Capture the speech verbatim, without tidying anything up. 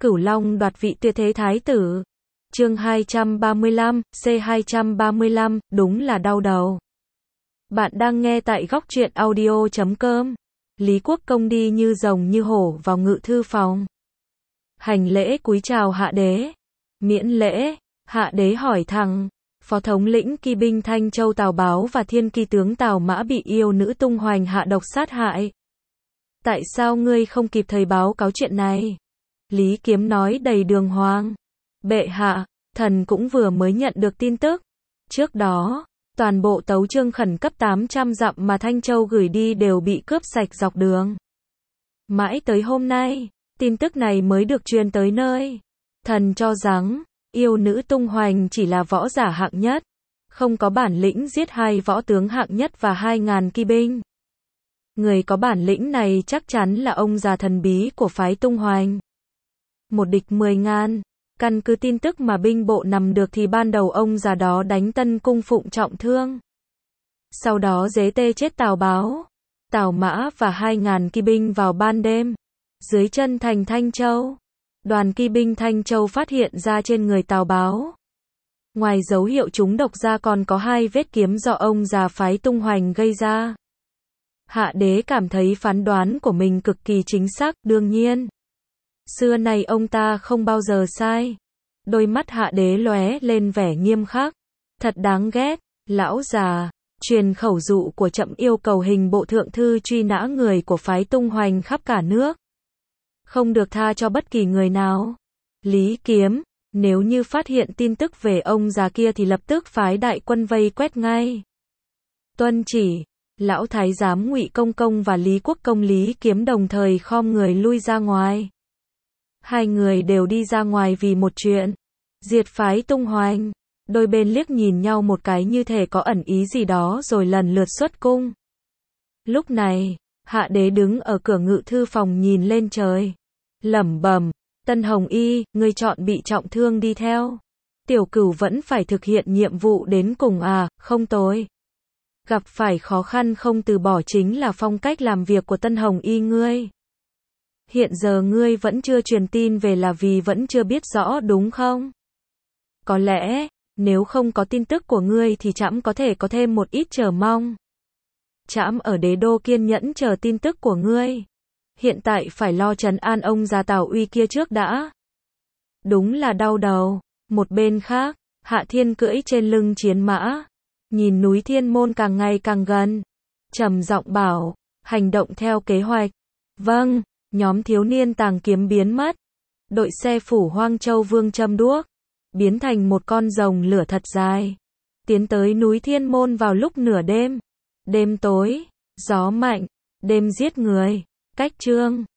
Cửu Long đoạt vị tuyệt thế thái tử. Chương hai trăm ba mươi lăm, C hai trăm ba mươi lăm, đúng là đau đầu. Bạn đang nghe tại góc truyện audio chấm com. Lý Quốc Công đi như rồng như hổ vào ngự thư phòng. Hành lễ cúi chào hạ đế. Miễn lễ, hạ đế hỏi thẳng. Phó thống lĩnh kỳ binh Thanh Châu Tào Báo và thiên kỳ tướng Tào Mã bị yêu nữ tung hoành hạ độc sát hại. Tại sao ngươi không kịp thời báo cáo chuyện này? Lý Kiếm nói đầy đường hoàng. Bệ hạ, thần cũng vừa mới nhận được tin tức. Trước đó, toàn bộ tấu chương khẩn cấp tám trăm dặm mà Thanh Châu gửi đi đều bị cướp sạch dọc đường. Mãi tới hôm nay, tin tức này mới được truyền tới nơi. Thần cho rằng, yêu nữ tung hoành chỉ là võ giả hạng nhất, không có bản lĩnh giết hai võ tướng hạng nhất và hai ngàn kỳ binh. Người có bản lĩnh này chắc chắn là ông già thần bí của phái tung hoành. Một địch mười ngàn, căn cứ tin tức mà binh bộ nắm được thì ban đầu ông già đó đánh Tân Cung Phụng trọng thương. Sau đó giết tê chết Tào Báo, Tào Mã và hai ngàn kỳ binh vào ban đêm. Dưới chân thành Thanh Châu, đoàn kỳ binh Thanh Châu phát hiện ra trên người Tào Báo. Ngoài dấu hiệu trúng độc ra còn có hai vết kiếm do ông già phái tung hoành gây ra. Hạ đế cảm thấy phán đoán của mình cực kỳ chính xác, đương nhiên. Xưa nay ông ta không bao giờ sai. Đôi mắt hạ đế lóe lên vẻ nghiêm khắc. Thật đáng ghét, lão già, truyền khẩu dụ của Trẫm yêu cầu hình bộ thượng thư truy nã người của phái tung hoành khắp cả nước. Không được tha cho bất kỳ người nào. Lý Kiếm, nếu như phát hiện tin tức về ông già kia thì lập tức phái đại quân vây quét ngay. Tuân chỉ. Lão thái giám Ngụy Công Công và Lý Quốc Công Lý Kiếm đồng thời khom người lui ra ngoài. Hai người đều đi ra ngoài vì một chuyện. Diệt phái tung hoành. Đôi bên liếc nhìn nhau một cái như thể có ẩn ý gì đó rồi lần lượt xuất cung. Lúc này, hạ đế đứng ở cửa ngự thư phòng nhìn lên trời. Lẩm bẩm, Tân Hồng Y, ngươi chọn bị trọng thương đi theo. Tiểu Cửu vẫn phải thực hiện nhiệm vụ đến cùng à, không tồi. Gặp phải khó khăn không từ bỏ chính là phong cách làm việc của Tân Hồng Y ngươi. Hiện giờ ngươi vẫn chưa truyền tin về là vì vẫn chưa biết rõ đúng không? Có lẽ, nếu không có tin tức của ngươi thì trẫm có thể có thêm một ít chờ mong. Trẫm ở đế đô kiên nhẫn chờ tin tức của ngươi. Hiện tại phải lo trấn an ông già Tào Uy kia trước đã. Đúng là đau đầu. Một bên khác, Hạ Thiên cưỡi trên lưng chiến mã. Nhìn núi Thiên Môn càng ngày càng gần. Trầm giọng bảo, hành động theo kế hoạch. Vâng, nhóm thiếu niên tàng kiếm biến mất. Đội xe phủ Hoang Châu Vương châm đuốc. Biến thành một con rồng lửa thật dài. Tiến tới núi Thiên Môn vào lúc nửa đêm. Đêm tối, gió mạnh, đêm giết người. Cách chương